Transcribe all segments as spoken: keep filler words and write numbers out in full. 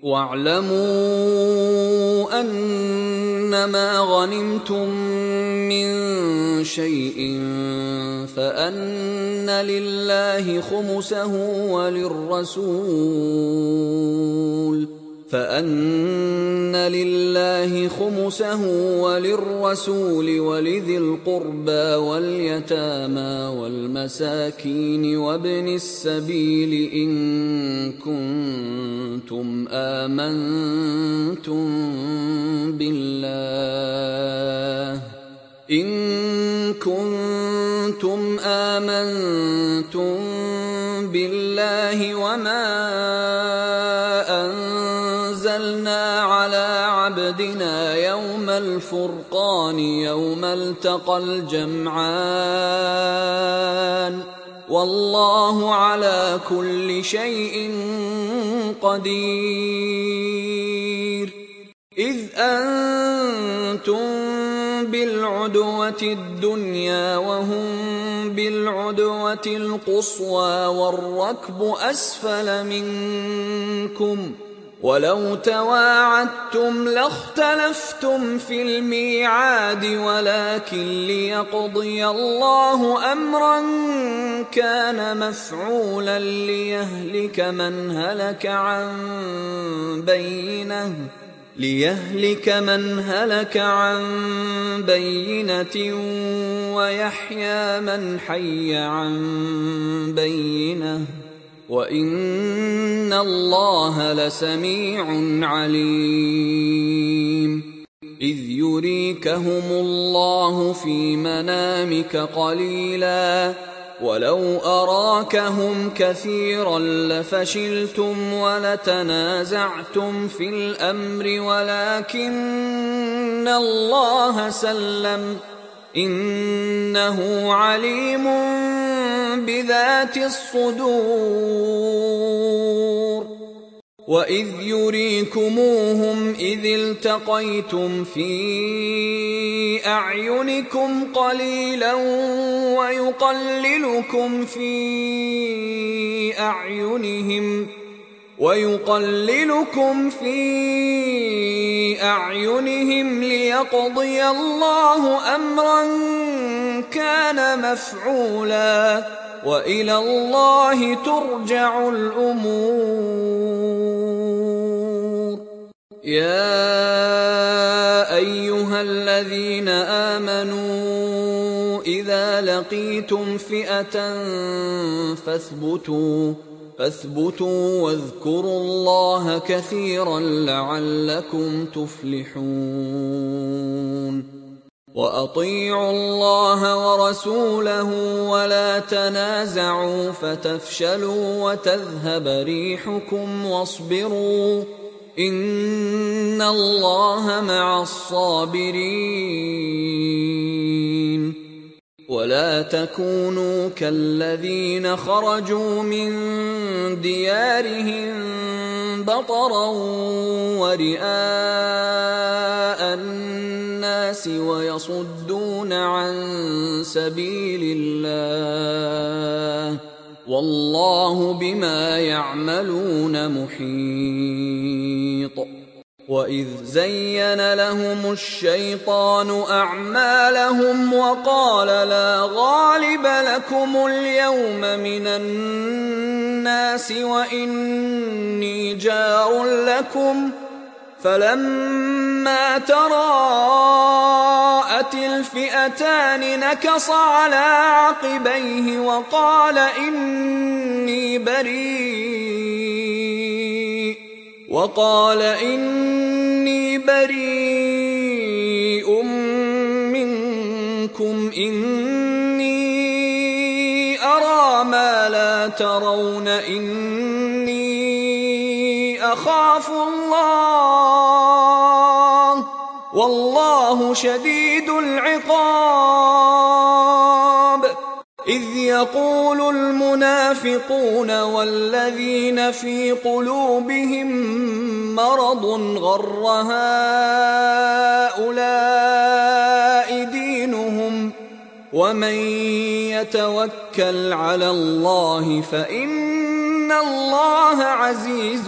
واعلموا أنما غنمتم من شيء فأن لله خمسه وللرسول فأن لله خمسه وللرسول ولذي القربى واليتامى والمساكين وابن السبيل إن كنتم آمنتم بالله إن كنتم آمنتم بالله وما أنزلنا على عبدنا يوم الفرقان يوم التقى الجمعان والله على كل شيء قدير. إذ أنتم بالعدوة الدنيا وهم بالعدوة القصوى والركب أسفل منكم ولو تواعدتم لاختلفتم في الميعاد ولكن ليقضي الله أمرا كان مفعولا ليهلك من هلك عن بينه ليهلك من هلك عن بينة ويحيى من حي عن بينة وإن الله لسميع عليم. إذ يريكهم الله في منامك قليلا ولو أراكهم كثيرا لفشلتم ولتنازعتم في الأمر ولكن الله سلم إنه عليم بذات الصدور. وإذ يريكموهم إذ التقيتم في أعينكم قليلا ويقللكم في أعينهم ويقللكم في أعينهم ليقضي الله أمرا كان مفعولا وإلى الله ترجع الأمور. يا أيها الذين آمنوا إذا لقيتم فئة فاثبتوا فاثبتوا واذكروا الله كثيرا لعلكم تفلحون. وأطيعوا الله ورسوله ولا تنازعوا فتفشلوا وتذهب ريحكم واصبروا إن الله مع الصابرين. ولا تكونوا كالذين خرجوا من ديارهم بطرا ورئاء الناس ويصدون عن سبيل الله والله بما يعملون محيط. وإذ زين لهم الشيطان أعمالهم وقال لا غالب لكم اليوم من الناس وإني جار لكم فلما تراءت الفئتان نكص على عقبيه وقال إني بريء وقال إني بريء منكم إني أرى ما لا ترون إني أخاف الله والله شديد العقاب. إذ يقول المنافقون والذين في قلوبهم مرض غر هؤلاء دينهم ومن يتوكل على الله فإن إن الله عزيز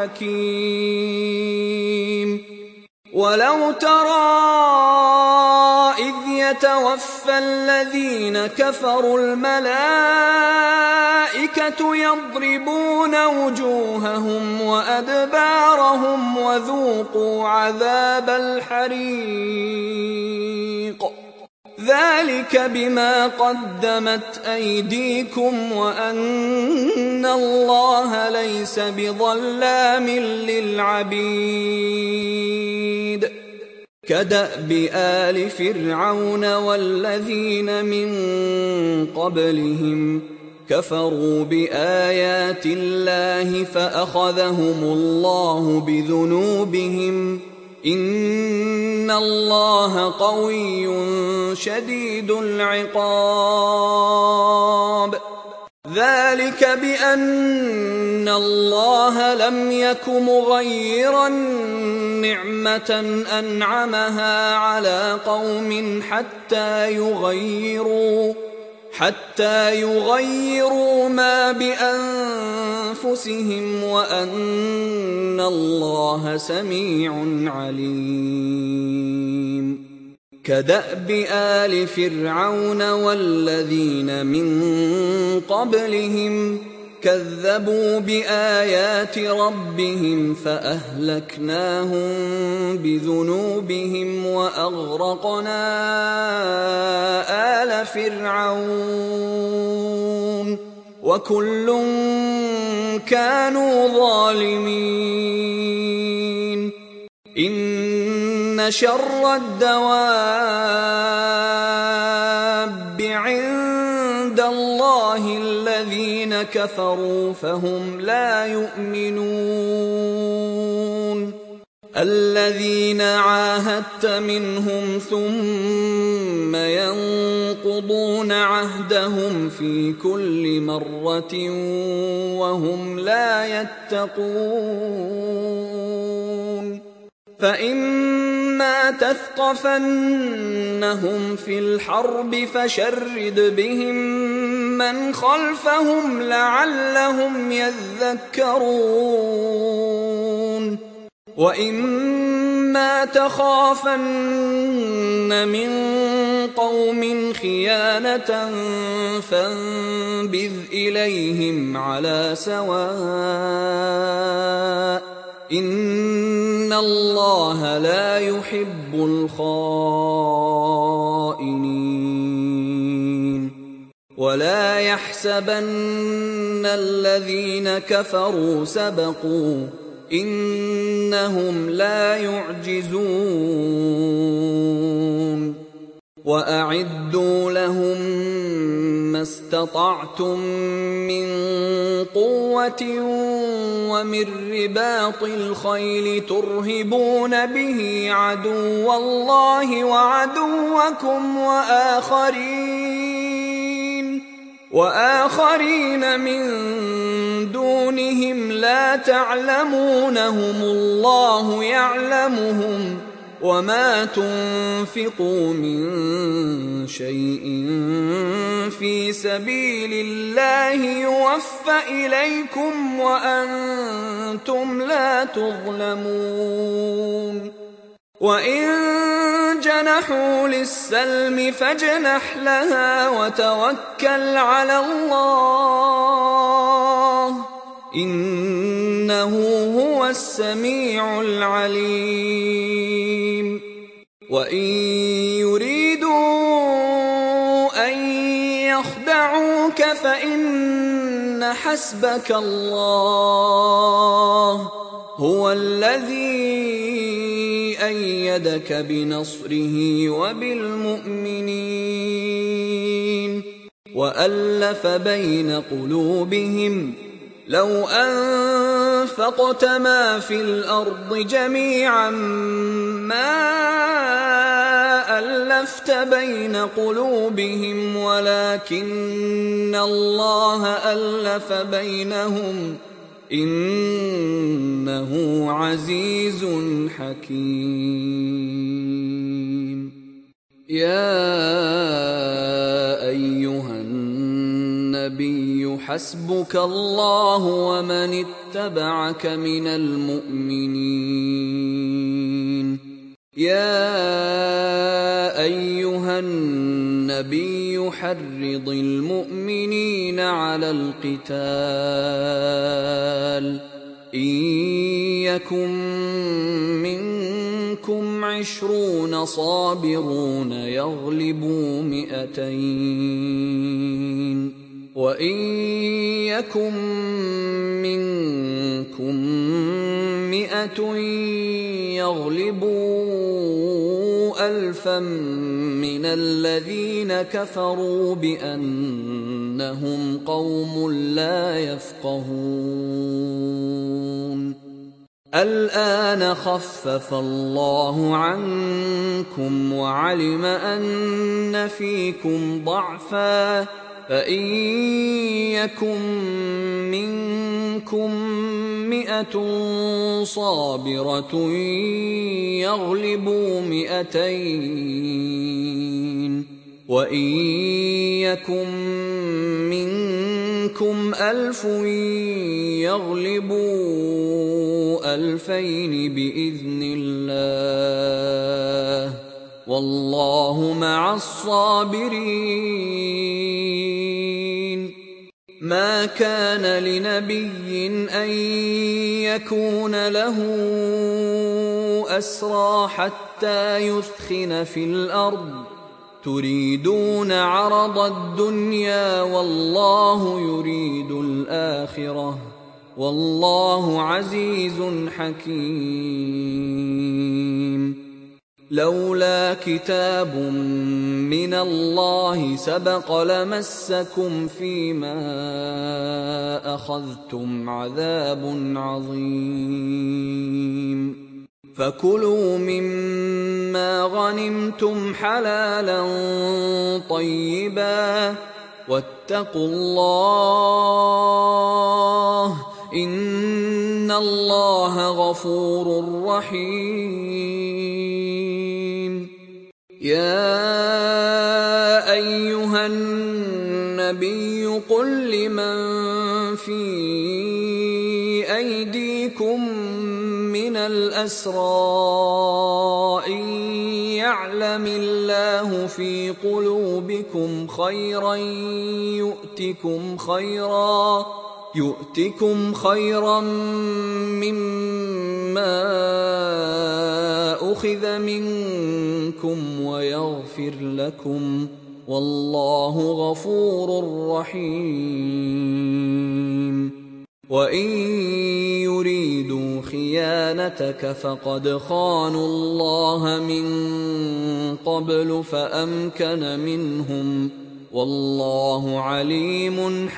حكيم. ولو ترى إذ يتوفى الذين كفروا الملائكة يضربون وجوههم وأدبارهم وذوقوا عذاب الحريق ذلك بما قدمت أيديكم وأن الله ليس بظلام للعبيد. كدأب آل فرعون والذين من قبلهم كفروا بآيات الله فأخذهم الله بذنوبهم إن الله قوي شديد العقاب. ذلك بأن الله لم يك مغيرا نعمة أنعمها على قوم حتى يغيروا حتى يغيروا ما بأنفسهم وأن الله سميع عليم. كدأب آل فرعون والذين من قبلهم كذبوا بآيات ربهم فأهلكناهم بذنوبهم وأغرقنا آل فرعون وكل كانوا ظالمين. إن شر الدواب عند الله الذين كفروا فهم لا يؤمنون. الذين عاهدت منهم ثم ينقضون عهدهم في كل مرة وهم لا يتقون. فإما تثقفنهم في الحرب فشرد بهم من خلفهم لعلهم يذكرون. وإما تخافن من قوم خيانة فانبذ إليهم على سواء إن الله لا يحب الخائنين. ولا يحسبن الذين كفروا سبقوا إنهم لا يعجزون. وأعدوا لهم ما استطعتم من قوة ومن رباط الخيل ترهبون به عدو الله وعدوكم وآخرين وآخرين من دونهم لا تعلمونهم الله يعلمهم وما تنفقوا من شيء في سبيل الله يوفى إليكم وأنتم لا تظلمون. وإن جنحوا للسلم فاجنح لها وتوكل على الله إنه هو السميع العليم. وإن يريدوا أن يخدعوك فإن حسبك الله هو الذي أيدك بنصره وبالمؤمنين وألف بين قلوبهم لو أنفقت ما في الأرض جميعا ما ألفت بين قلوبهم ولكن الله ألف بينهم إنه عزيز حكيم. يا أيها النبي حسبك الله ومن اتبعك من المؤمنين. يا أيها النبي حرض المؤمنين على القتال إن يكن منكم عشرون صابرون يغلبوا مئتين وإن يكن منكم مئة يغلبوا ألفا من الذين كفروا بأنهم قوم لا يفقهون. الآن خفف الله عنكم وعلم أن فيكم ضعفا فإن يكن منكم مئة صابرة يغلبوا مئتين وإن يكن منكم ألف يغلبوا ألفين بإذن الله والله مع الصابرين. ما كان لنبي أن يكون له أسرى حتى يثخن في الأرض تريدون عرض الدنيا والله يريد الآخرة والله عزيز حكيم. لولا كتاب من الله سبق لمسكم فيما أخذتم عذاب عظيم. فكلوا مما غنمتم حلالا طيبا واتقوا الله إن الله غفور رحيم. يا أيها النبي قل لمن في أيديكم من الأسرى إن يعلم الله في قلوبكم خيرا يؤتكم خيرا يؤتكم خيرا مما أخذ منكم ويغفر لكم والله غفور رحيم. وإن يريدوا خيانتك فقد خانوا الله من قبل فأمكن منهم والله عليم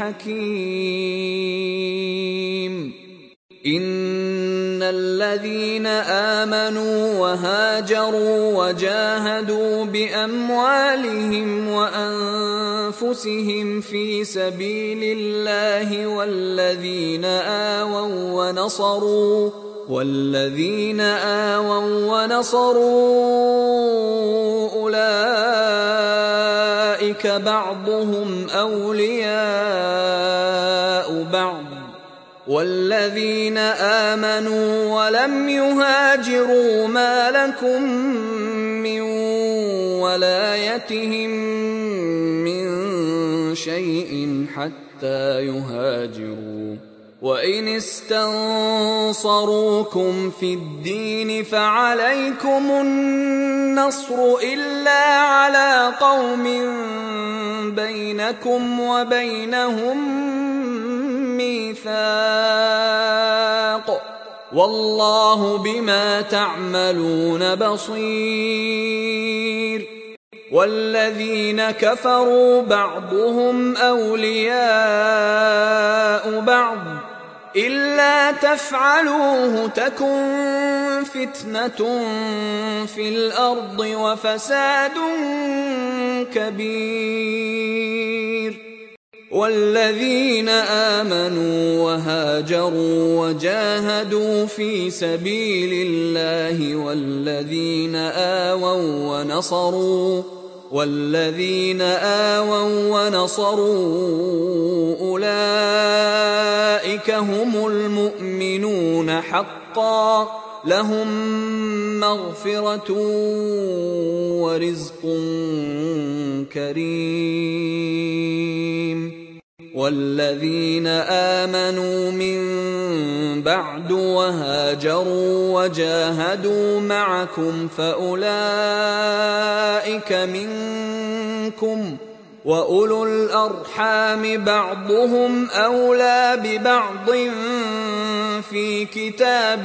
حكيم. إن الذين آمنوا وهاجروا وجاهدوا بأموالهم وأنفسهم في سبيل الله والذين آووا ونصروا والذين آووا ونصروا أولئك بعضهم أولياء بعض والذين آمنوا ولم يهاجروا ما لكم من ولايتهم من شيء حتى يهاجروا وإن استنصروكم في الدين فعليكم النصر إلا على قوم بينكم وبينهم ميثاق والله بما تعملون بصير. والذين كفروا بعضهم أولياء بعض إلا تفعلوه تكن فتنة في الأرض وفساد كبير. والذين آمنوا وهاجروا وجاهدوا في سبيل الله والذين آووا ونصروا والذين آووا ونصروا أولئك هم المؤمنون حقا لهم مغفرة ورزق كريم والذين آمنوا من بعد وهاجروا وجاهدوا معكم فأولئك منكم وأولو الأرحام بعضهم أولى ببعض في كتاب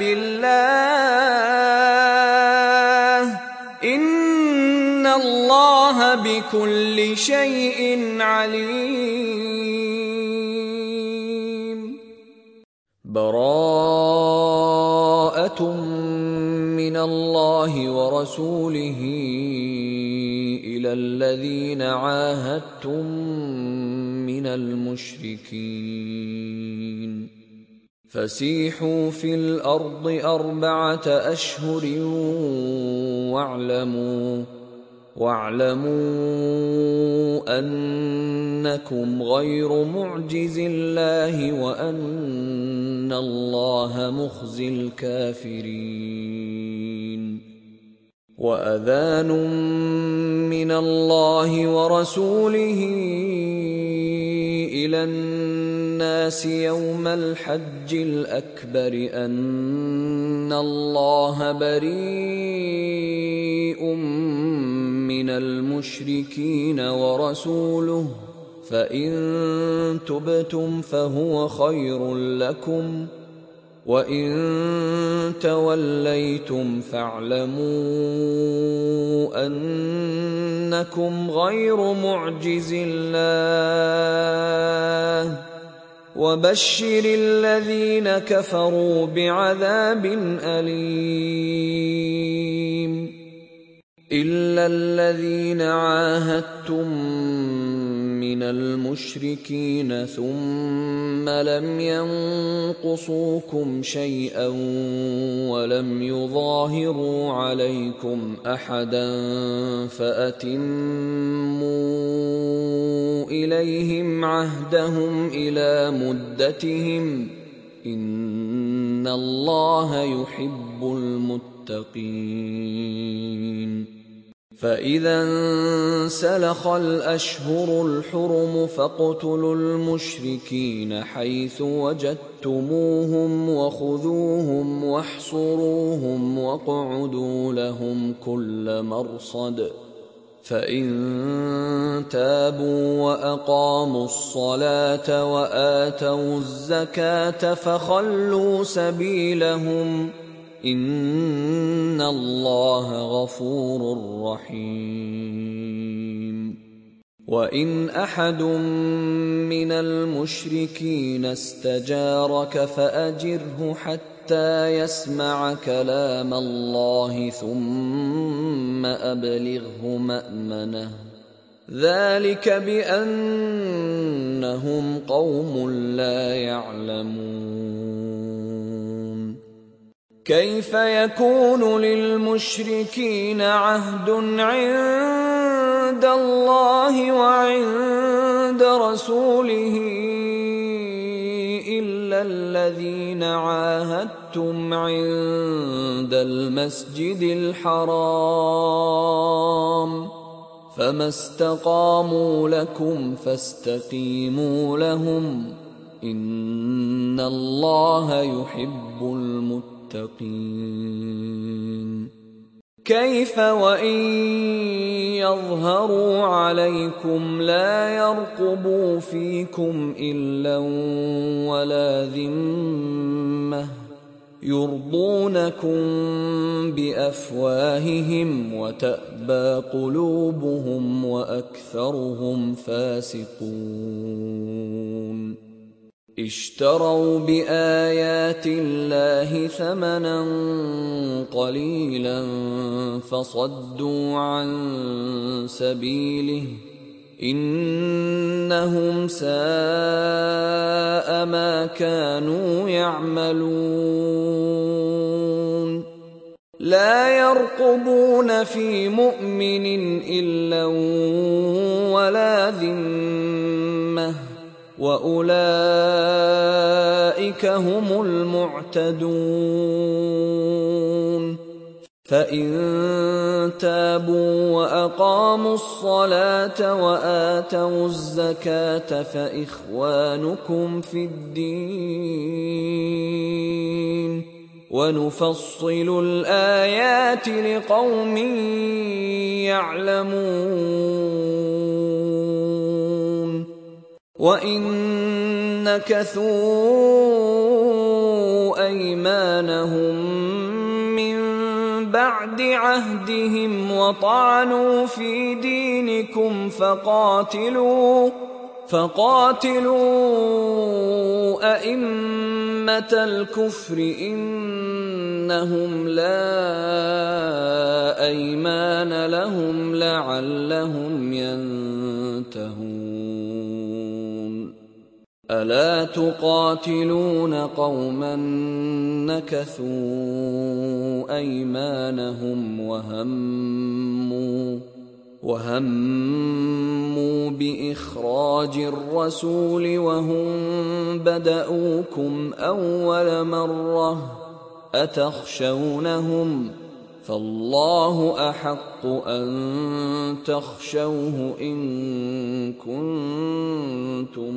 الله إن الله بكل شيء عليم. براءة من الله ورسوله إلى الذين عاهدتم من المشركين فسيحوا في الأرض أربعة أشهر واعلموا واعلموا أنكم غير معجز الله وأن الله مخزي الكافرين. وأذان من الله ورسوله إلى الناس يوم الحج الأكبر أن الله بريء من المشركين ورسوله فإن تبتم فهو خير لكم وإن توليتم فاعلموا أنكم غير معجز الله وبشر الذين كفروا بعذاب أليم. إلا الذين عاهدتم من المشركين ثم لم ينقصوكم شيئا ولم يظاهروا عليكم أحدا فأتموا إليهم عهدهم إلى مدتهم إن الله يحب المتقين. فإذا انسلخ الأشهر الحرم فاقتلوا المشركين حيث وجدتموهم وخذوهم واحصروهم واقعدوا لهم كل مرصد فإن تابوا وأقاموا الصلاة وآتوا الزكاة فخلوا سبيلهم إن الله غفور رحيم. وإن أحد من المشركين استجارك فأجره حتى يسمع كلام الله ثم أبلغه مأمنه ذلك بأنهم قوم لا يعلمون. كيف يكون للمشركين عهد عند الله وعند رسوله إلا الذين عاهدتم عند المسجد الحرام فما استقاموا لكم فاستقيموا لهم إن الله يحب المتقين. كيف وإن يظهروا عليكم لا يرقبوا فيكم إلا ولا ذمة يرضونكم بأفواههم وتأبى قلوبهم وأكثرهم فاسقون. اشتروا بآيات الله ثمنا قليلا فصدوا عن سبيله إنهم ساء ما كانوا يعملون. لا يرقبون في مؤمن إلا ولا ذمة وأولئك هم المعتدون فإن تابوا وأقاموا الصلاة وآتوا الزكاة فإخوانكم في الدين ونفصل الآيات لقوم يعلمون وإن نكثوا أيمانهم من بعد عهدهم وطعنوا في دينكم فقاتلوا فقاتلوا أئمة الكفر إنهم لا أيمان لهم لعلهم ينتهون ألا تقاتلون قوما نكثوا أيمانهم وهموا وهموا بإخراج الرسول وهم بدؤوكم أول مرة أتخشونهم فالله أحق أن تخشوه إن كنتم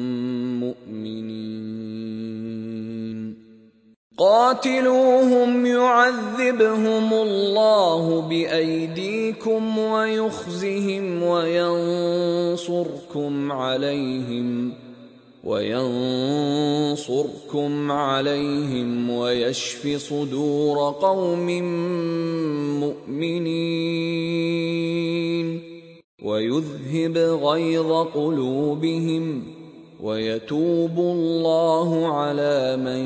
مؤمنين قاتلوهم يعذبهم الله بأيديكم ويخزهم وينصركم عليهم وينصركم عليهم ويشف صدور قوم مؤمنين ويذهب غيظ قلوبهم ويتوب الله على من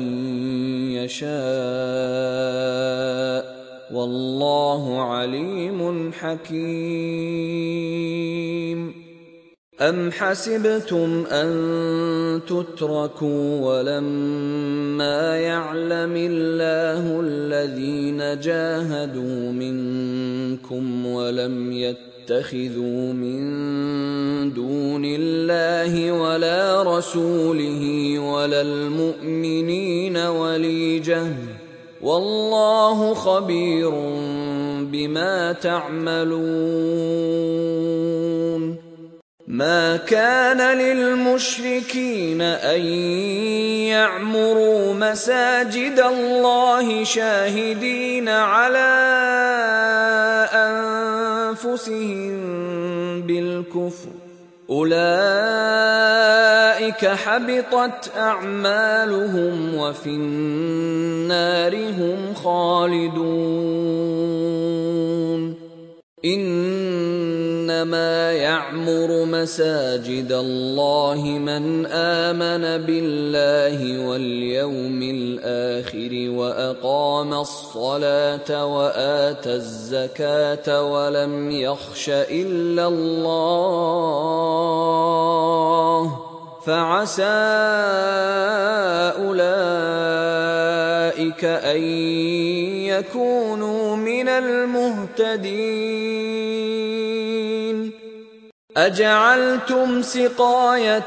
يشاء والله عليم حكيم أم حسبتم أن تتركوا ولما يعلم الله الذين جاهدوا منكم ولم يتخذوا من دون الله ولا رسوله ولا المؤمنين وليجة والله خبير بما تعملون ما كان للمشركين أن يعمروا مساجد الله شاهدين على أنفسهم بالكفر أولئك حبطت أعمالهم وفي النار هم خالدون إنما يعمر مساجد الله من آمن بالله واليوم الآخر وأقام الصلاة وآتى الزكاة ولم يخش إلا الله فعسى أولئك أن يكونوا من المهتدين أجعلتم سقاية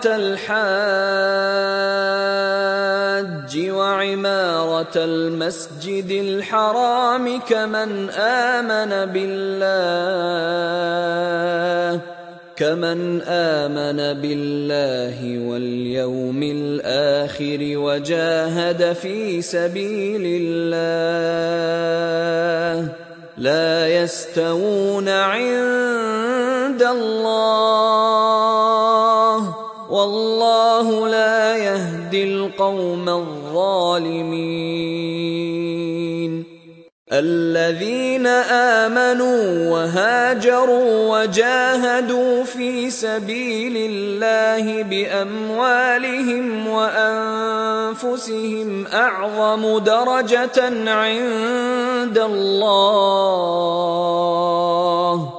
الحاج وعمارة المسجد الحرام كمن آمن بالله كمن آمن بالله واليوم الآخر وجاهد في سبيل الله لا يستوون عند الله والله لا يهدي القوم الظالمين الذين آمنوا وهاجروا وجاهدوا في سبيل الله بأموالهم وأنفسهم أعظم درجة عند الله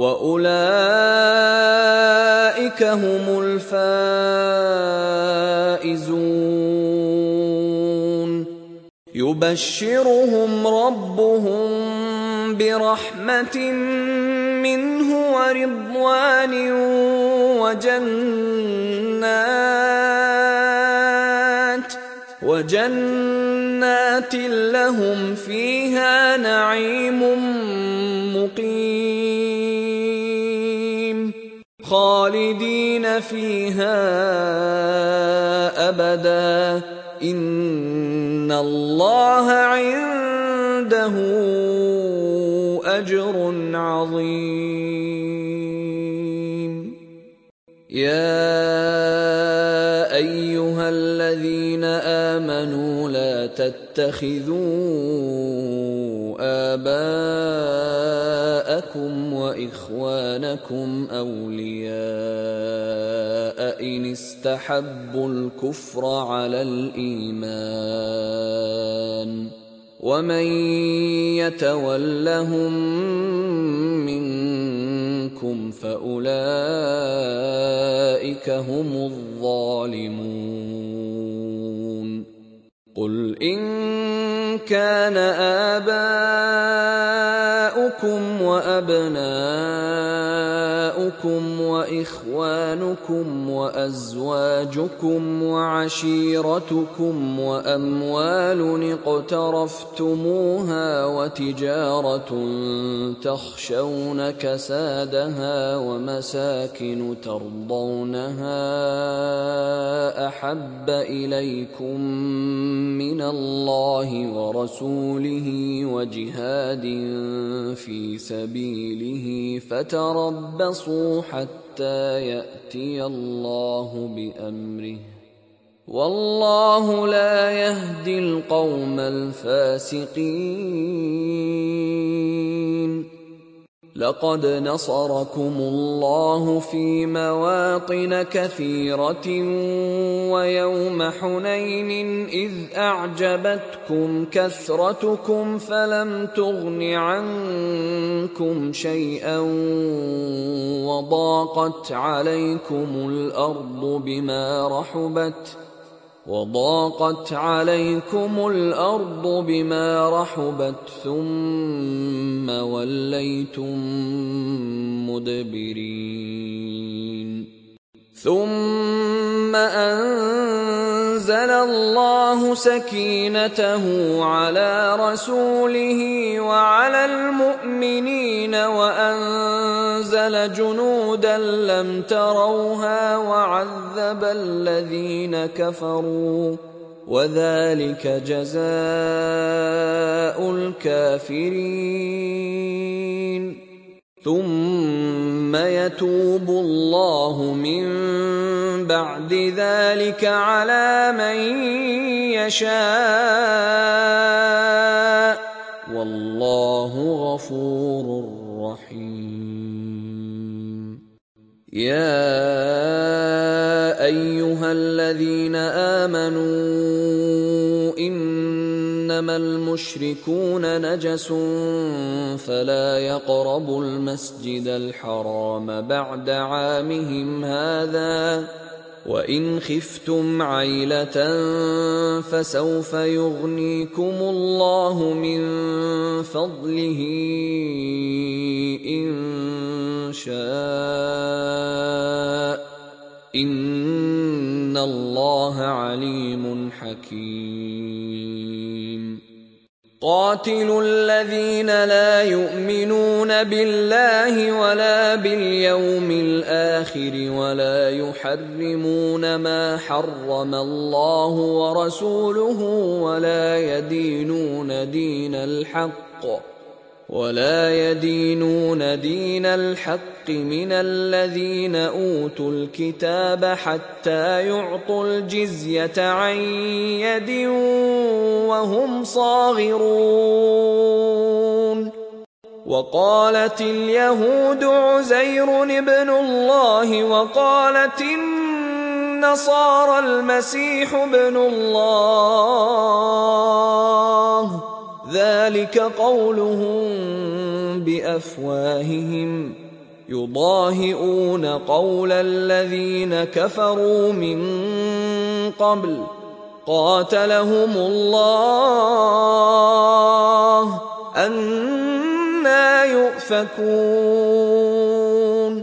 وأولئك هم الفائزون يبشرهم ربهم برحمة منه ورضوان وجنات وجنات لهم فيها نعيم مقيم خالدين فيها أبدا إن الله عنده أجر عظيم. يا أيها الذين آمنوا لا تتخذوا آباءكم وإخوانكم أولياء إن استحبوا الكفر على الإيمان ومن يتولهم منكم فأولئك هم الظالمون. قل إن كان آباؤكم وأبناؤكم وإخوانكم وأزواجكم وعشيرتكم وأموال اقترفتموها وتجارة تخشون كسادها ومساكن ترضونها أحب إليكم من الله ورسوله وجهاد في سبيله فتربصوا حتى يأتي الله بأمره والله لا يهدي القوم الفاسقين. لقد نصركم الله في مواطن كثيرة ويوم حنين إذ أعجبتكم كثرتكم فلم تغن عنكم شيئا وضاقت عليكم الأرض بما رحبت وضاقت عليكم الأرض بما رحبت ثم وليتم مدبرين. ثم أنزل الله سكينته على رسوله وعلى المؤمنين وأنزل جنودا لم تروها وعذب الذين كفروا وذلك جزاء الكافرين. ثم يتوب الله من بعد ذلك على من يشاء والله غفور رحيم. يا أيها الذين آمنوا إنما المشركون نجس فلا يقربوا المسجد الحرام بعد عامهم هذا وإن خفتم عيلة فسوف يغنيكم الله من فضله إن شاء إن الله عليم حكيم. قاتلوا الذين لا يؤمنون بالله ولا باليوم الآخر ولا يحرمون ما حرم الله ورسوله ولا يدينون دين الحق ولا يدينون دين الحق من الذين أوتوا الكتاب حتى يعطوا الجزية عن يد وهم صاغرون. وقالت اليهود عزير ابن الله وقالت النصارى المسيح ابن الله ذلك قولهم بأفواههم يضاهئون قول الذين كفروا من قبل قاتلهم الله أنى يؤفكون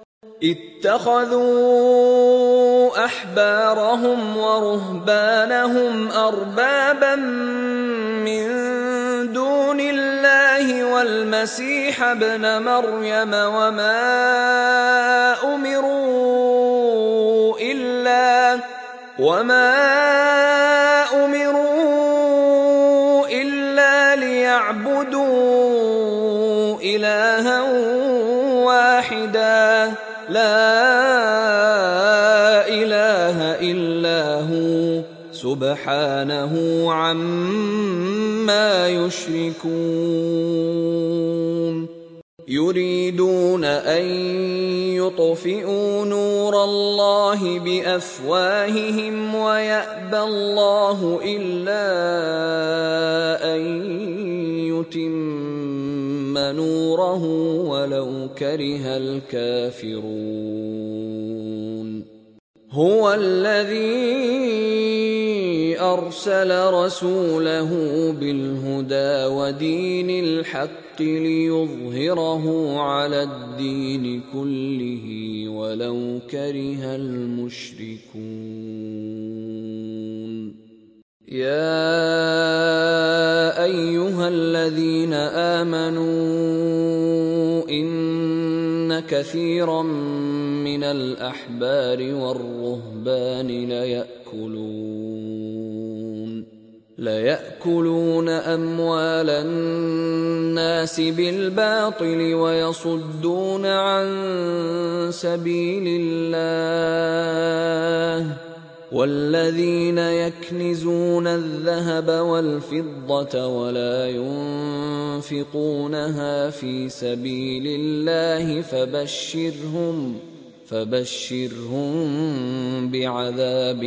اتخذوا أحبارهم ورهبانهم أربابا من دون الله والمسيح ابن مريم وما أمروا إلا وما أمروا إلا ليعبدوا إلها واحدا لا إله إلا هو سبحانه عما يشركون يريدون أن يطفئوا نور الله بأفواههم ويأبى الله إلا أن يتم نوره ولو كره الكافرون هو الذي أرسل رسوله بالهدى ودين الحق ليظهره على الدين كله ولو كره المشركون يا أيها الذين آمنوا إن كثيرا من الأحبار والرهبان ليأكلون ليأكلون أموال الناس بالباطل ويصدون عن سبيل الله والذين يكنزون الذهب والفضة ولا ينفقونها في سبيل الله فبشرهم فبشرهم بعذاب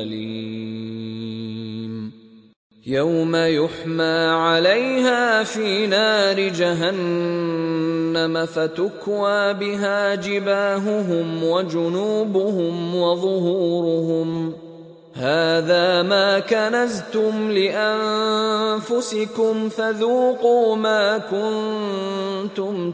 أليم يوم يحمى عليها في نار جهنم فتكوى بها جباههم وجنوبهم وظهورهم هذا ما كنزتم لأنفسكم فذوقوا ما كنتم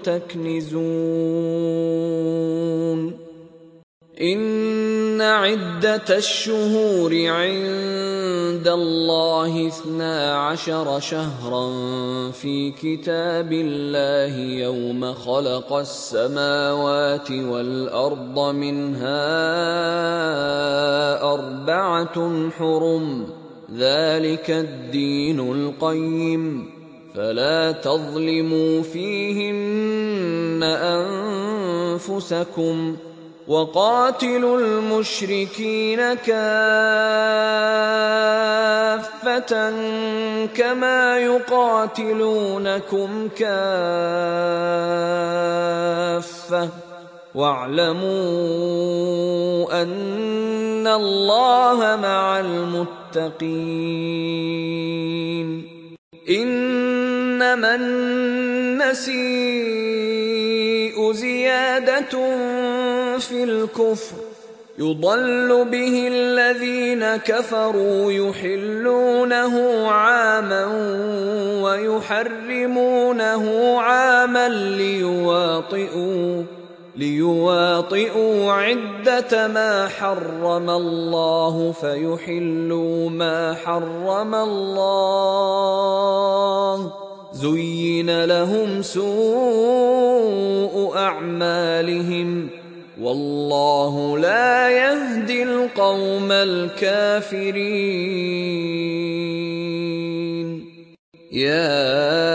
تكنزون إن عدة الشهور عند الله اثنا عشر شهرا في كتاب الله يوم خلق السماوات والأرض منها أربعة حرم ذلك الدين القيم فلا تظلموا فيهن أنفسكم وقاتلوا المشركين كافة كما يقاتلونكم كافة واعلموا أن الله مع المتقين إنما النسيء زيادة في الكفر يضل به الذين كفروا يحلونه عاما ويحرمونه عاما ليواطئوا ليواطئوا عدة ما حرم الله فيحلوا ما حرم الله زين لهم سوء أعمالهم والله لا يهدي القوم الكافرين يا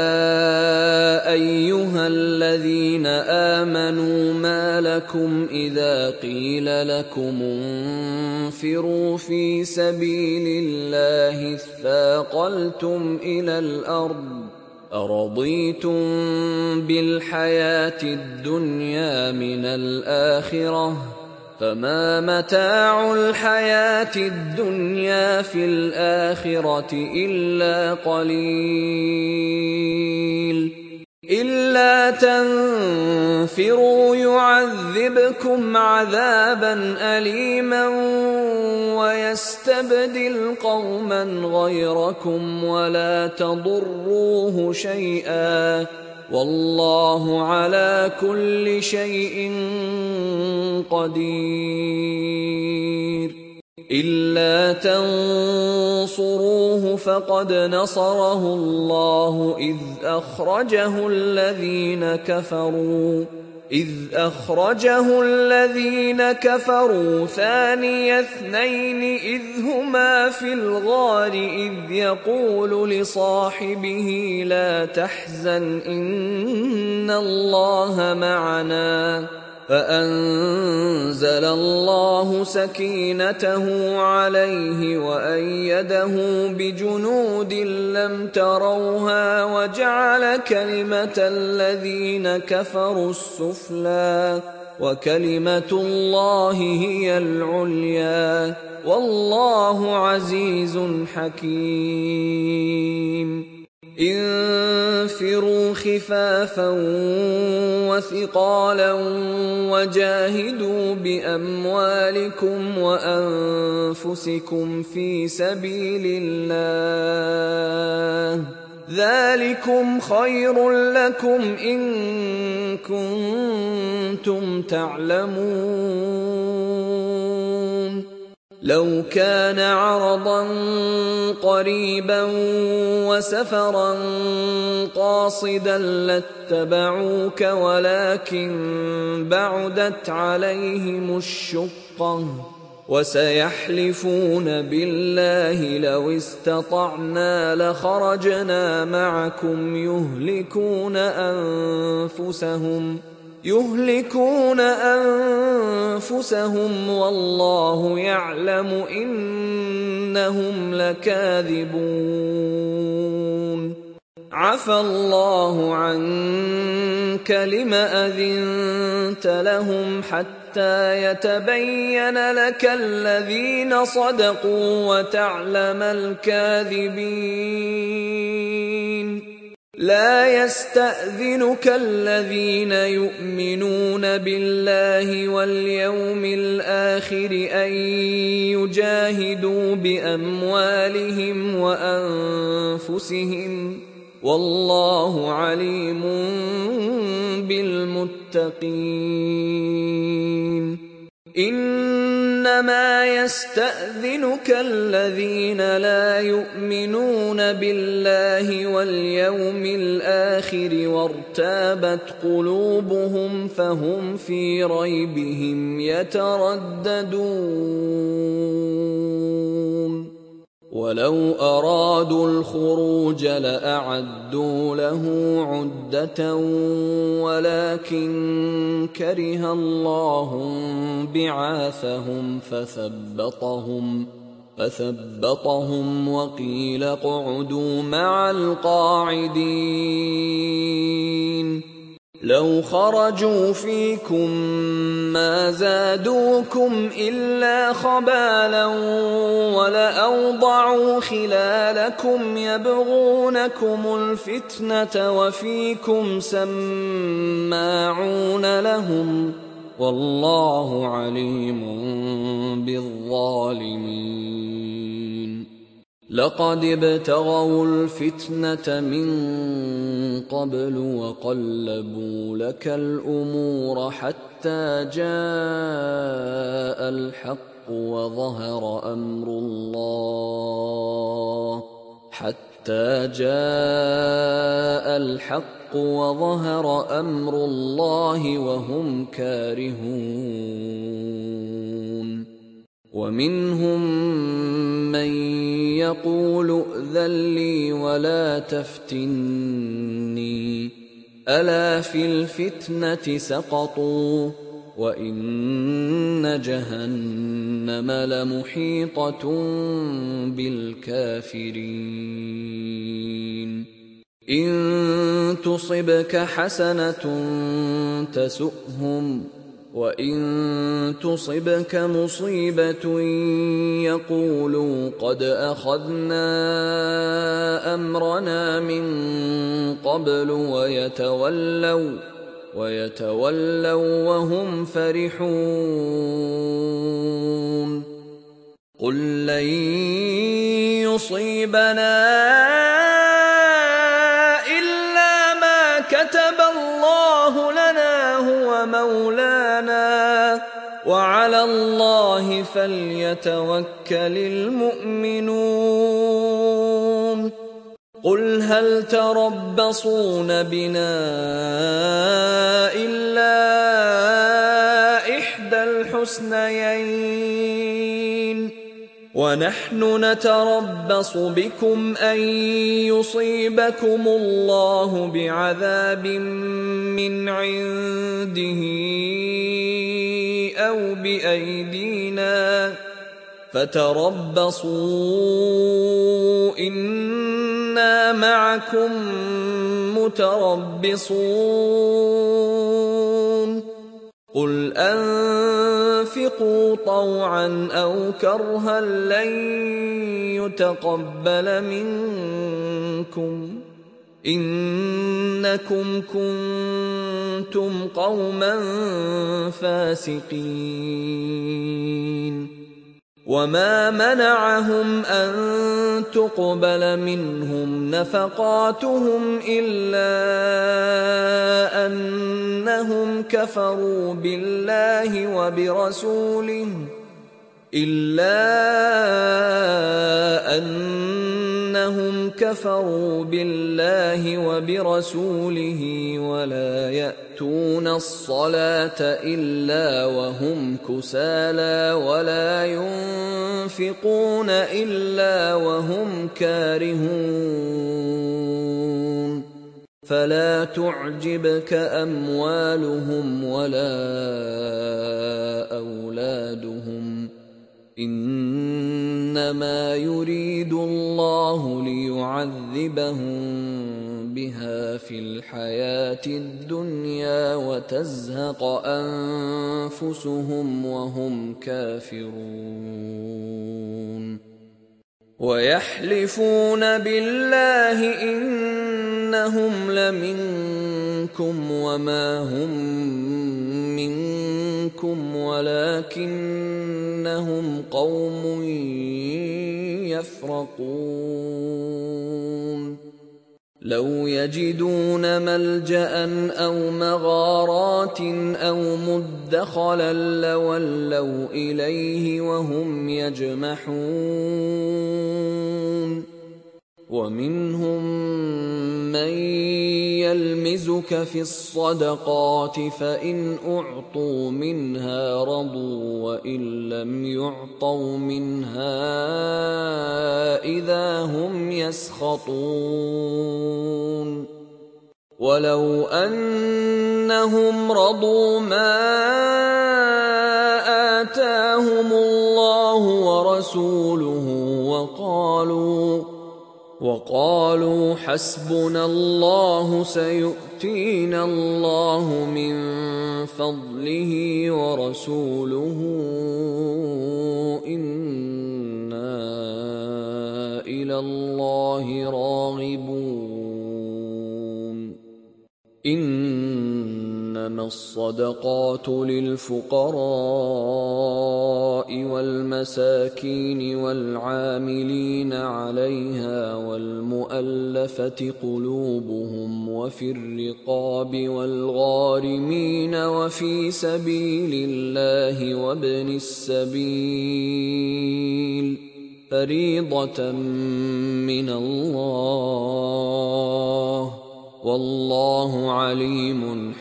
أيها الذين آمنوا ما لكم إذا قيل لكم انفروا في سبيل الله اثاقلتم إلى الأرض أرضيتم بالحياة الدنيا من الآخرة فما متاع الحياة الدنيا في الآخرة إلا قليل إلا تنفروا تنفروا يعذبكم عذابا أليما ويستبدل قوما غيركم ولا تضروه شيئا والله على كل شيء قدير. إلا تنصروه فقد نصره الله إذ أخرجه الذين كفروا إذ أخرجه الذين كفروا ثاني اثنين إذ هما في الغار إذ يقول لصاحبه لا تحزن إن الله معنا فأنزل الله سكينته عليه وأيده بجنود لم تروها وجعل كلمة الذين كفروا السفلى وكلمة الله هي العليا والله عزيز حكيم. انفروا خفافا وثقالا وجاهدوا بأموالكم وأنفسكم في سبيل الله ذلكم خير لكم إن كنتم تعلمون. لو كان عرضا قريبا وسفرا قاصدا لاتبعوك ولكن بعدت عليهم الشقة وسيحلفون بالله لو استطعنا لخرجنا معكم يهلكون أنفسهم يهلكون أنفسهم والله يعلم إنهم لكاذبون. عفى الله عنك لم أذنت لهم حتى يتبين لك الذين صدقوا وتعلم الكاذبين. لا يستأذنك الذين يؤمنون بالله واليوم الآخر أن يجاهدوا بأموالهم وأنفسهم والله عليم بالمتقين. إنما يستأذنك الذين لا يؤمنون بالله واليوم الآخر وارتابت قلوبهم فهم في ريبهم يترددون. ولو أرادوا الخروج لأعدوا له عدة ولكن كره الله بعاثهم فثبطهم فثبطهم وقيل اقعدوا مع القاعدين. لو خرجوا فيكم ما زادوكم إلا خبالا ولأوضعوا خلالكم يبغونكم الفتنة وفيكم سماعون لهم والله عليم بالظالمين. لقد ابتغوا الفتنة من قبل وقلبوا لك الأمور حتى جاء الحق وظهر أمر الله حتى جاء الحق وظهر أمر الله وهم كارهون. ومنهم من يقول ائذن لي ولا تفتني ألا في الفتنة سقطوا وإن جهنم لمحيطة بالكافرين. إن تصبك حسنة تسؤهم وإن تصبك مصيبة يقولوا قد أخذنا أمرنا من قبل ويتولوا ويتولوا وهم فرحون قل لن يصيبنا إلا ما كتب الله لنا هو مولانا وعلى الله فليتوكل المؤمنون قل هل تربصون بنا إلا إحدى الحسنيين ونحن نتربص بكم أن يصيبكم الله بعذاب من عنده أو بأيدينا فتربصوا إنا معكم متربصون قل أنفقوا طوعا أو كرها لن يتقبل منكم إنكم كنتم قوما فاسقين وما منعهم أن تقبل منهم نفقاتهم إلا أنهم كفروا بالله وبرسوله إلا أنهم كفروا بالله وبرسوله ولا يأتون الصلاة إلا وهم كسالى ولا ينفقون إلا وهم كارهون فلا تعجبك أموالهم ولا أولادهم إنما يريد الله ليعذبهم بها في الحياة الدنيا وتزهق أنفسهم وهم كافرون ويحلفون بالله إنهم لمنكم وما هم منكم ولكنهم قوم يفرقون لو يجدون ملجأ أو مغارات أو مدخلا لولوا إليه وهم يجمحون ومنهم من يلمزك في الصدقات فإن أعطوا منها رضوا وإن لم يعطوا منها إذا هم يسخطون ولو أنهم رضوا ما آتاهم الله ورسوله وقالوا وقالوا حسبنا الله سيؤتينا الله من فضله ورسوله إنا إلى الله راغبون إنما الصدقات للفقراء والمساكين والعاملين عليها والمؤلفة قلوبهم وفي الرقاب والغارمين وفي سبيل الله وابن السبيل فريضة من الله والله عليم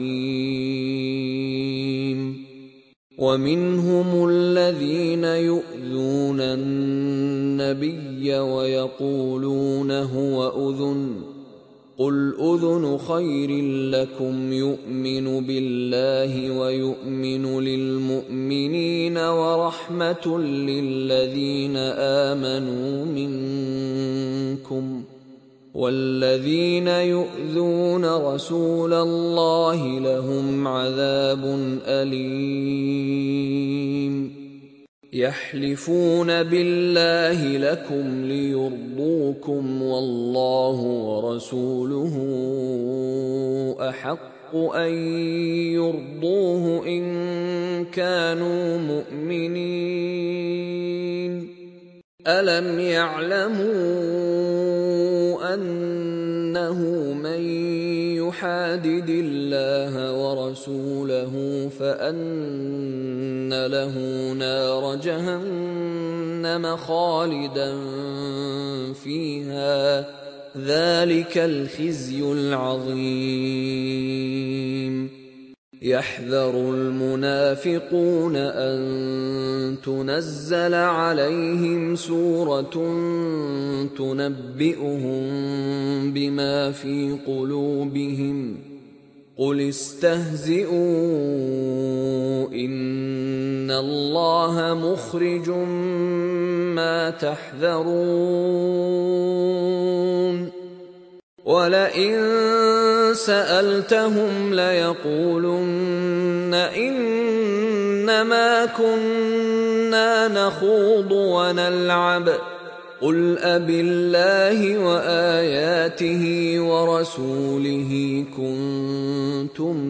حكيم ومنهم الذين يؤذون النبي ويقولون هو أذن قل أذن خير لكم يؤمن بالله ويؤمن للمؤمنين ورحمة للذين آمنوا منكم والذين يؤذون رسول الله لهم عذاب أليم يحلفون بالله لكم ليرضوكم والله ورسوله أحق الحق أن يرضوه إن كانوا مؤمنين ألم يعلموا أنه من يحادد الله ورسوله فأن له نار جهنم خالدا فيها ذلك الخزي العظيم يحذر المنافقون أن تنزل عليهم سورة تنبئهم بما في قلوبهم قل استهزئوا إن الله مخرج ما تحذرون ولئن سألتهم ليقولن إنما كنا نخوض ونلعب قل أبالله وآياته ورسوله كنتم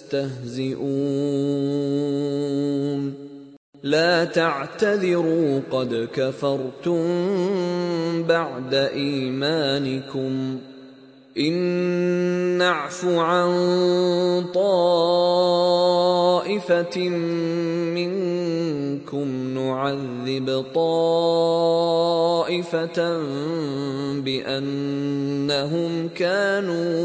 تستهزئون لا تعتذروا قد كفرتم بعد إيمانكم إن نعف عن طائفة منكم نعذب طائفة بأنهم كانوا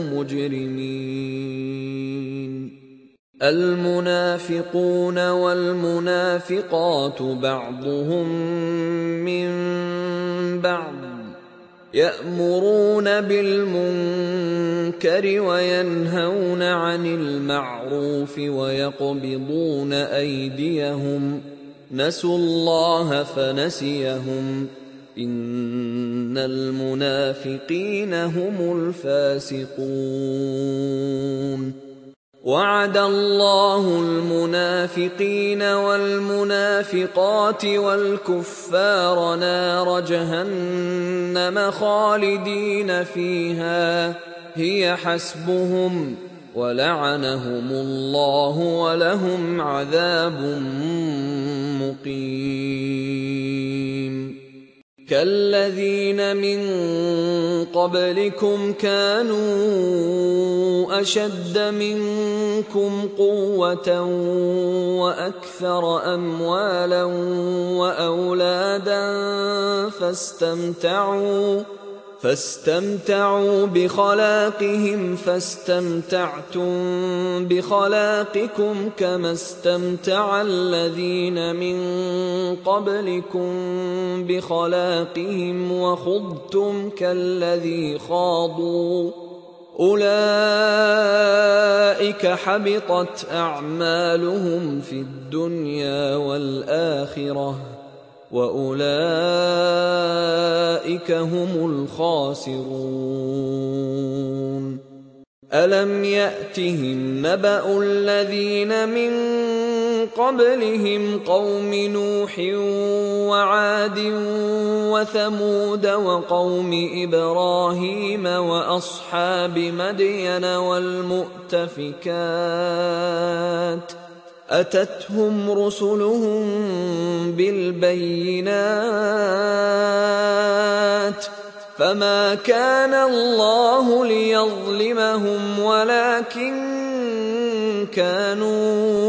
مجرمين المنافقون والمنافقات بعضهم من بعض يأمرون بالمنكر وينهون عن المعروف ويقبضون أيديهم نسوا الله فنسيهم إن المنافقين هم الفاسقون وعد الله المنافقين والمنافقات والكفار نار جهنم خالدين فيها هي حسبهم ولعنهم الله ولهم عذاب مقيم كالذين من قبلكم كانوا أشد منكم قوة وأكثر أموالا وأولادا فاستمتعوا فاستمتعوا بخلاقهم فاستمتعتم بخلاقكم كما استمتع الذين من قبلكم بخلاقهم وخضتم كالذي خاضوا أولئك حبطت أعمالهم في الدنيا والآخرة وأولئك هم الخاسرون ألم يأتهم نبأ الذين من قبلهم قوم نوح وعاد وثمود وقوم إبراهيم وأصحاب مدين والمؤتفكات أتتهم رسلهم بالبينات فما كان الله ليظلمهم ولكن كانوا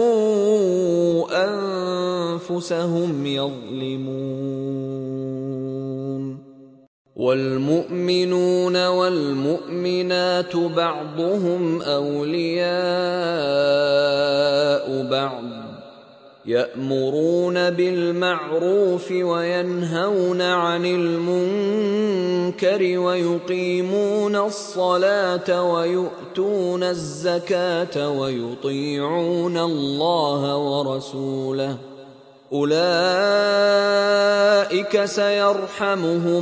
أنفسهم يظلمون والمؤمنون والمؤمنات بعضهم أولياء بعض يأمرون بالمعروف وينهون عن المنكر ويقيمون الصلاة ويؤتون الزكاة ويطيعون الله ورسوله أولئك سيرحمهم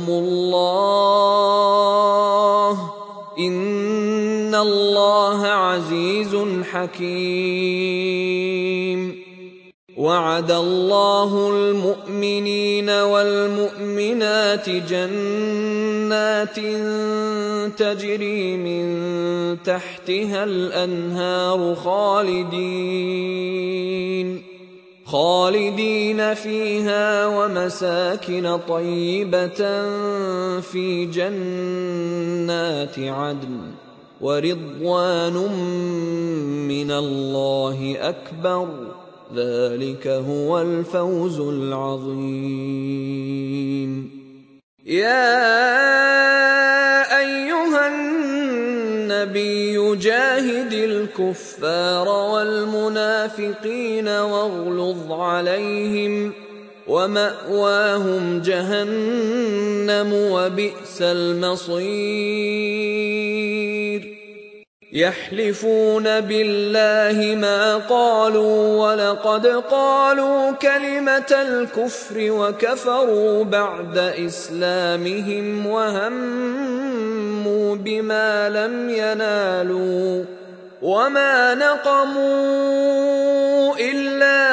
الله إن الله عزيز حكيم وعد الله المؤمنين والمؤمنات جنات تجري من تحتها الأنهار خالدين خالدين فيها ومساكن طيبة في جنات عدن ورضوان من الله أكبر ذلك هو الفوز العظيم. يا أيها النبي جاهد الكفار والمنافقين واغلظ عليهم ومأواهم جهنم وبئس المصير. يحلفون بالله ما قالوا ولقد قالوا كلمة الكفر وكفروا بعد إسلامهم وهموا بما لم ينالوا وما نقموا إلا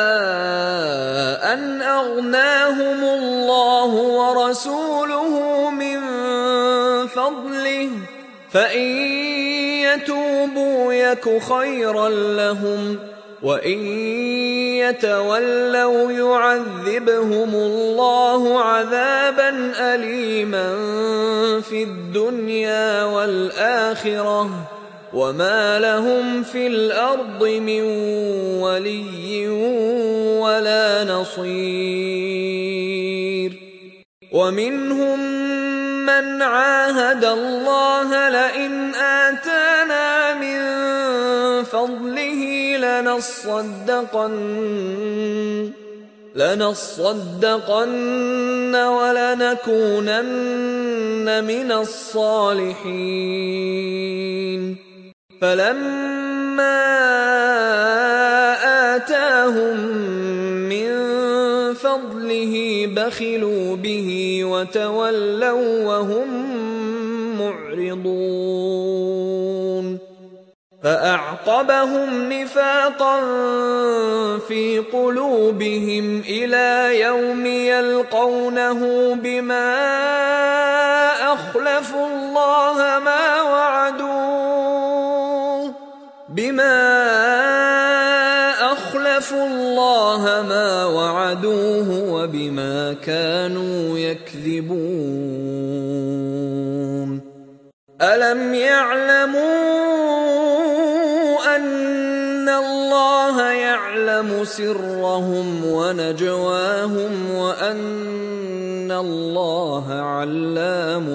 أن أغناهم الله ورسوله من فضله فإن يتوبوا يك خيرا لهم وإن يتولوا يعذبهم الله عذابا أليما في الدنيا والآخرة وما لهم في الأرض من ولي ولا نصير. ومنهم من عاهد الله لئن آتانا من فضله لنصدقن لنصدقن ولنكونن من الصالحين. فلما آتاهم من فضله بخلوا به وتولوا وهم معرضون. فأعقبهم نفاقا في قلوبهم إلى يوم يلقونه بما أخلفوا الله ما وعدوه بما أخلفوا الله ما وعدوه وبما كانوا يكذبون. ألم يعلموا أن الله يعلم سرهم ونجواهم وأن الله علام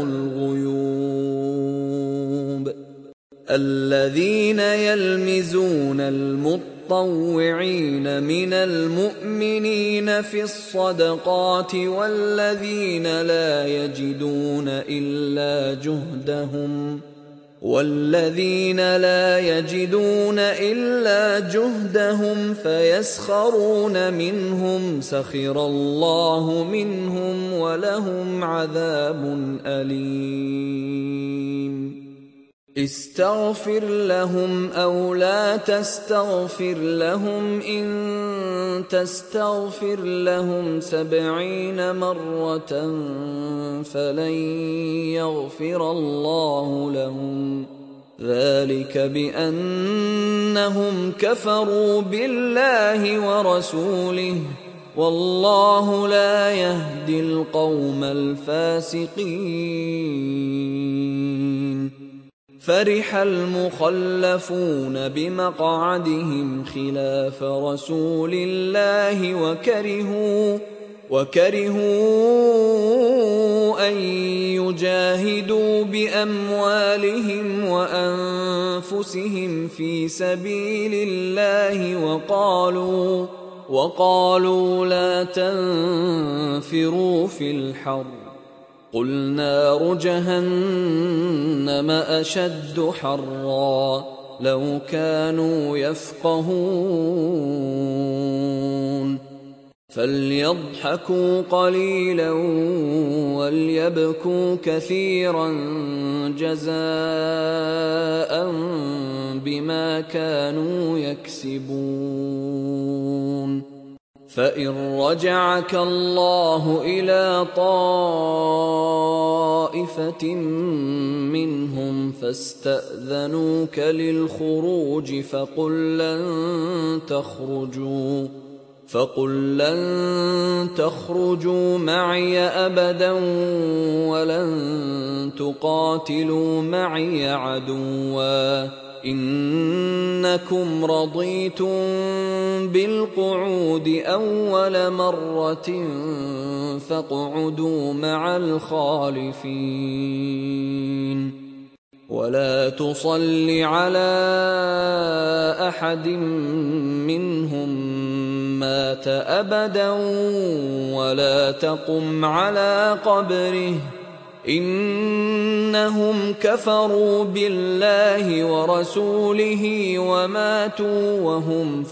الغيوب. الذين يلمزون المطوعين من المؤمنين في الصدقات والذين لا يجدون إلا جهدهم والذين لا يجدون إلا جهدهم فيسخرون منهم سخر الله منهم ولهم عذاب أليم. استغفر لهم أو لا تستغفر لهم إن تستغفر لهم سبعين مرة فلن يغفر الله لهم ذلك بأنهم كفروا بالله ورسوله والله لا يهدي القوم الفاسقين. فرح المخلفون بمقعدهم خلاف رسول الله وكرهوا وكرهوا أن يجاهدوا بأموالهم وأنفسهم في سبيل الله وقالوا وقالوا لا تنفروا في الحر قل نار جهنم أشد حرا لو كانوا يفقهون. فليضحكوا قليلا وليبكوا كثيرا جزاء بما كانوا يكسبون. فإن رجعك الله إلى طائفة منهم فاستأذنوك للخروج فقل لن تخرجوا فقل لن تخرجوا معي أبدا ولن تقاتلوا معي عدوا إنكم رضيتم بالقعود أول مرة فاقعدوا مع الخالفين ولا تصل على أحد منهم مات أبدا ولا تقم على قبره إنهم كفروا بالله ورسوله وماتوا وهم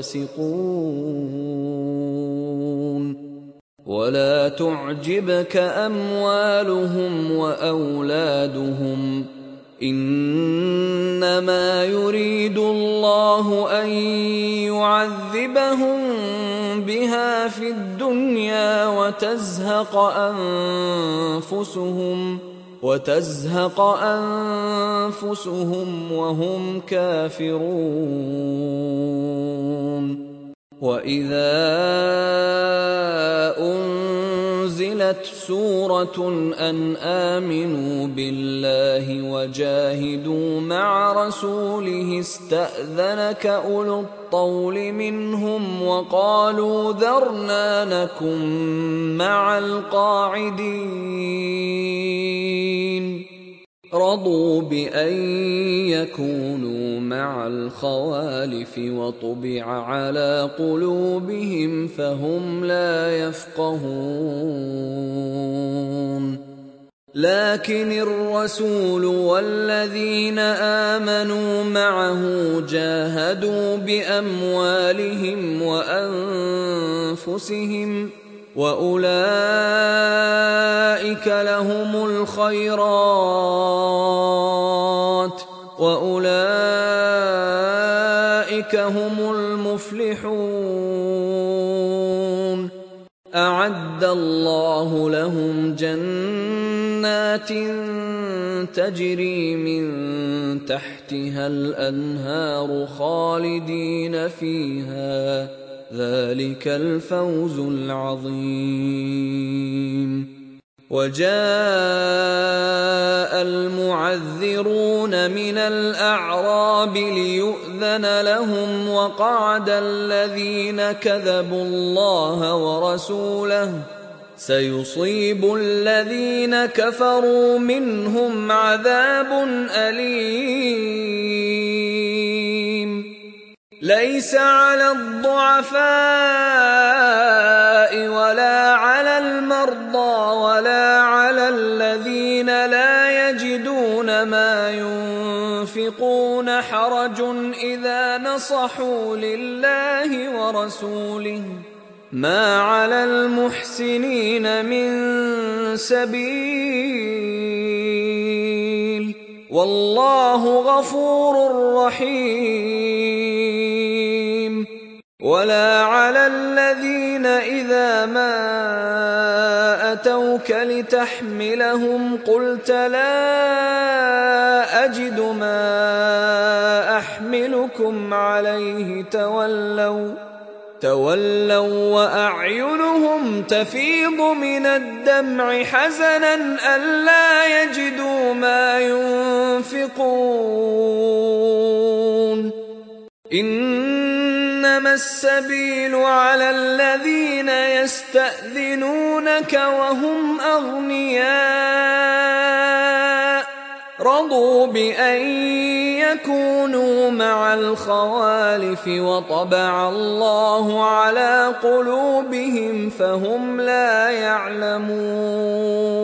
فاسقون ولا تعجبك أموالهم وأولادهم إنما يريد الله أن يعذبهم بها في الدنيا وتزهق أنفسهم وتزهق أنفسهم وهم كافرون وإذا أنزلت سورة أن آمنوا بالله وجاهدوا مع رسوله استأذنك أولو الطول منهم وقالوا ذرنا نكن مع القاعدين رضوا بأن يكونوا مع الخوالف وطبع على قلوبهم فهم لا يفقهون لكن الرسول والذين آمنوا معه جاهدوا بأموالهم وأنفسهم وأولئك لهم الخيرات وأولئك هم المفلحون أعد الله لهم جنات تجري من تحتها الأنهار خالدين فيها ذلك الفوز العظيم وجاء المعذرون من الأعراب ليؤذن لهم وقعد الذين كذبوا الله ورسوله سيصيب الذين كفروا منهم عذاب أليم ليس على الضعفاء ولا على المرضى ولا على الذين لا يجدون ما ينفقون حرج إذا نصحوا لله ورسوله ما على المحسنين من سبيل والله غفور رحيم ولا على الذين إذا ما أتوك لتحملهم قلت لا أجد ما أحملكم عليه تولوا تولوا وأعينهم تفيض من الدمع حزنا ألا يجدوا ما ينفقون إنما السبيل على الذين يستأذنونك وهم أغنياء رضوا بأن يكونوا مع الخوالف وطبع الله على قلوبهم فهم لا يعلمون